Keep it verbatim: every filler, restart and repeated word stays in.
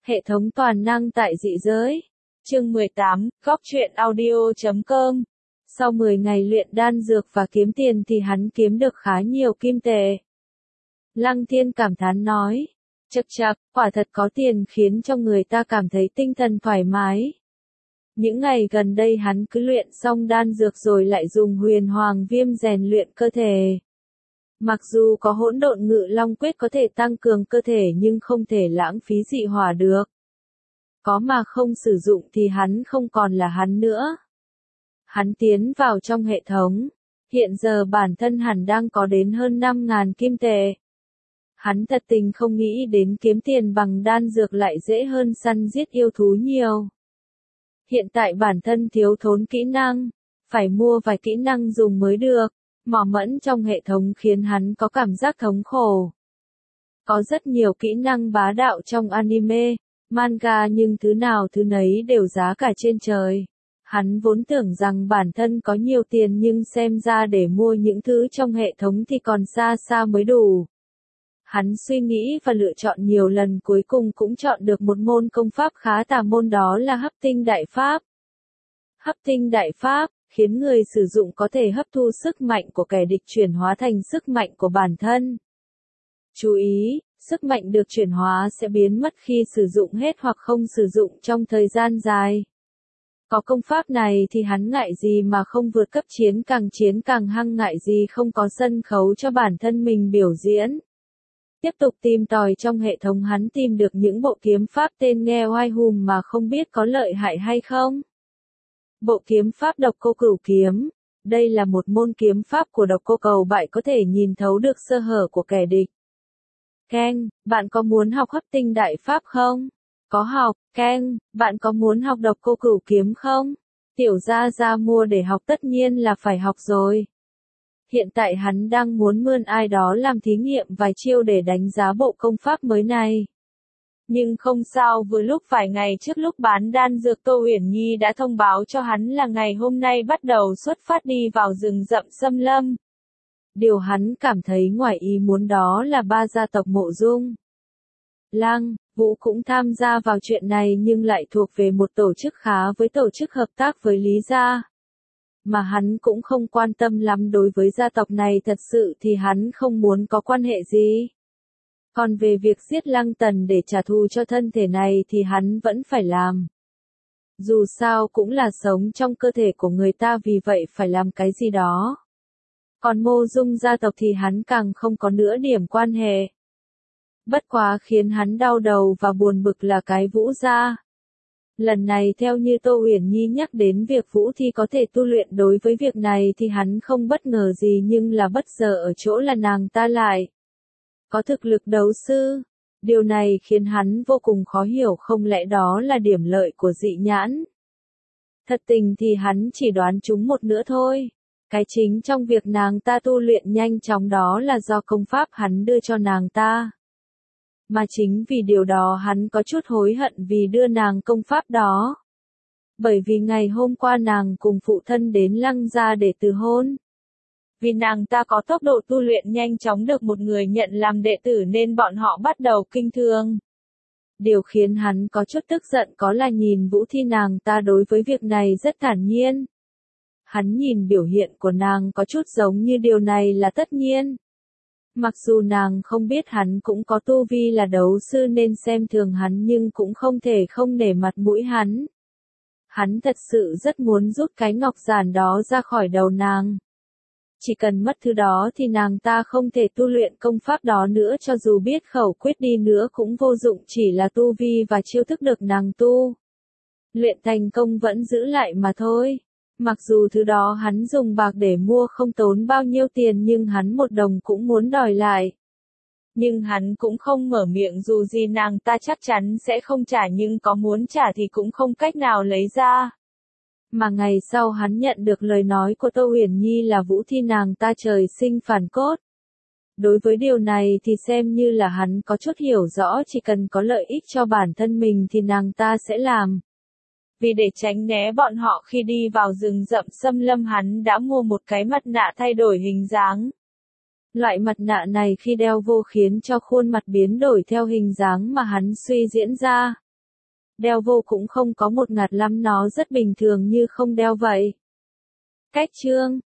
Hệ thống toàn năng tại dị giới. Chương mười tám, góc truyện audio chấm com. Sau mười ngày luyện đan dược và kiếm tiền thì hắn kiếm được khá nhiều kim tệ. Lăng Thiên cảm thán nói, chậc chậc, quả thật có tiền khiến cho người ta cảm thấy tinh thần thoải mái. Những ngày gần đây hắn cứ luyện xong đan dược rồi lại dùng huyền hoàng viêm rèn luyện cơ thể. Mặc dù có hỗn độn ngự long quyết có thể tăng cường cơ thể nhưng không thể lãng phí dị hỏa được. Có mà không sử dụng thì hắn không còn là hắn nữa. Hắn tiến vào trong hệ thống. Hiện giờ bản thân hắn đang có đến hơn năm ngàn kim tệ. Hắn thật tình không nghĩ đến kiếm tiền bằng đan dược lại dễ hơn săn giết yêu thú nhiều. Hiện tại bản thân thiếu thốn kỹ năng, phải mua vài kỹ năng dùng mới được. Mỏ mẫn trong hệ thống khiến hắn có cảm giác thống khổ. Có rất nhiều kỹ năng bá đạo trong anime, manga nhưng thứ nào thứ nấy đều giá cả trên trời. Hắn vốn tưởng rằng bản thân có nhiều tiền nhưng xem ra để mua những thứ trong hệ thống thì còn xa xa mới đủ. Hắn suy nghĩ và lựa chọn nhiều lần cuối cùng cũng chọn được một môn công pháp khá tà môn, đó là hấp tinh đại pháp. Hấp tinh đại pháp khiến người sử dụng có thể hấp thu sức mạnh của kẻ địch chuyển hóa thành sức mạnh của bản thân. Chú ý, sức mạnh được chuyển hóa sẽ biến mất khi sử dụng hết hoặc không sử dụng trong thời gian dài. Có công pháp này thì hắn ngại gì mà không vượt cấp, chiến càng chiến càng hăng, ngại gì không có sân khấu cho bản thân mình biểu diễn. Tiếp tục tìm tòi trong hệ thống, hắn tìm được những bộ kiếm pháp tên nghe oai hùng mà không biết có lợi hại hay không. Bộ kiếm pháp Độc Cô Cửu Kiếm. Đây là một môn kiếm pháp của Độc Cô Cầu Bại, có thể nhìn thấu được sơ hở của kẻ địch. Ken, bạn có muốn học hấp tinh đại pháp không? Có học. Ken, bạn có muốn học Độc Cô Cửu Kiếm không? Tiểu gia gia mua để học, tất nhiên là phải học rồi. Hiện tại hắn đang muốn mượn ai đó làm thí nghiệm vài chiêu để đánh giá bộ công pháp mới này. Nhưng không sao, vừa lúc vài ngày trước lúc bán đan dược Tô Uyển Nhi đã thông báo cho hắn là ngày hôm nay bắt đầu xuất phát đi vào rừng rậm xâm lâm. Điều hắn cảm thấy ngoài ý muốn đó là ba gia tộc Mộ Dung, Lăng, Vũ cũng tham gia vào chuyện này nhưng lại thuộc về một tổ chức khá với tổ chức hợp tác với Lý gia. Mà hắn cũng không quan tâm lắm đối với gia tộc này, thật sự thì hắn không muốn có quan hệ gì. Còn về việc giết Lăng Tần để trả thù cho thân thể này thì hắn vẫn phải làm. Dù sao cũng là sống trong cơ thể của người ta, vì vậy phải làm cái gì đó. Còn Mộ Dung gia tộc thì hắn càng không có nửa điểm quan hệ. Bất quá khiến hắn đau đầu và buồn bực là cái Vũ gia. Lần này theo như Tô Uyển Nhi nhắc đến việc Vũ Thi có thể tu luyện, đối với việc này thì hắn không bất ngờ gì, nhưng là bất ngờ ở chỗ là nàng ta lại có thực lực đấu sư. Điều này khiến hắn vô cùng khó hiểu, không lẽ đó là điểm lợi của dị nhãn? Thật tình thì hắn chỉ đoán trúng một nửa thôi. Cái chính trong việc nàng ta tu luyện nhanh chóng đó là do công pháp hắn đưa cho nàng ta. Mà chính vì điều đó hắn có chút hối hận vì đưa nàng công pháp đó. Bởi vì ngày hôm qua nàng cùng phụ thân đến Lăng gia để từ hôn. Vì nàng ta có tốc độ tu luyện nhanh chóng được một người nhận làm đệ tử nên bọn họ bắt đầu kinh thường. Điều khiến hắn có chút tức giận có là nhìn Vũ Thi, nàng ta đối với việc này rất thản nhiên. Hắn nhìn biểu hiện của nàng có chút giống như điều này là tất nhiên. Mặc dù nàng không biết hắn cũng có tu vi là đấu sư nên xem thường hắn, nhưng cũng không thể không nể mặt mũi hắn. Hắn thật sự rất muốn rút cái ngọc giản đó ra khỏi đầu nàng. Chỉ cần mất thứ đó thì nàng ta không thể tu luyện công pháp đó nữa, cho dù biết khẩu quyết đi nữa cũng vô dụng, chỉ là tu vi và chiêu thức được nàng tu luyện thành công vẫn giữ lại mà thôi. Mặc dù thứ đó hắn dùng bạc để mua không tốn bao nhiêu tiền nhưng hắn một đồng cũng muốn đòi lại. Nhưng hắn cũng không mở miệng, dù gì nàng ta chắc chắn sẽ không trả, nhưng có muốn trả thì cũng không cách nào lấy ra. Mà ngày sau hắn nhận được lời nói của Tô Uyển Nhi là Vũ Thi nàng ta trời sinh phản cốt. Đối với điều này thì xem như là hắn có chút hiểu rõ, chỉ cần có lợi ích cho bản thân mình thì nàng ta sẽ làm. Vì để tránh né bọn họ khi đi vào rừng rậm xâm lâm, hắn đã mua một cái mặt nạ thay đổi hình dáng. Loại mặt nạ này khi đeo vô khiến cho khuôn mặt biến đổi theo hình dáng mà hắn suy diễn ra. đeo vô cũng không có một ngạt lắm, nó rất bình thường như không đeo vậy. Cách chương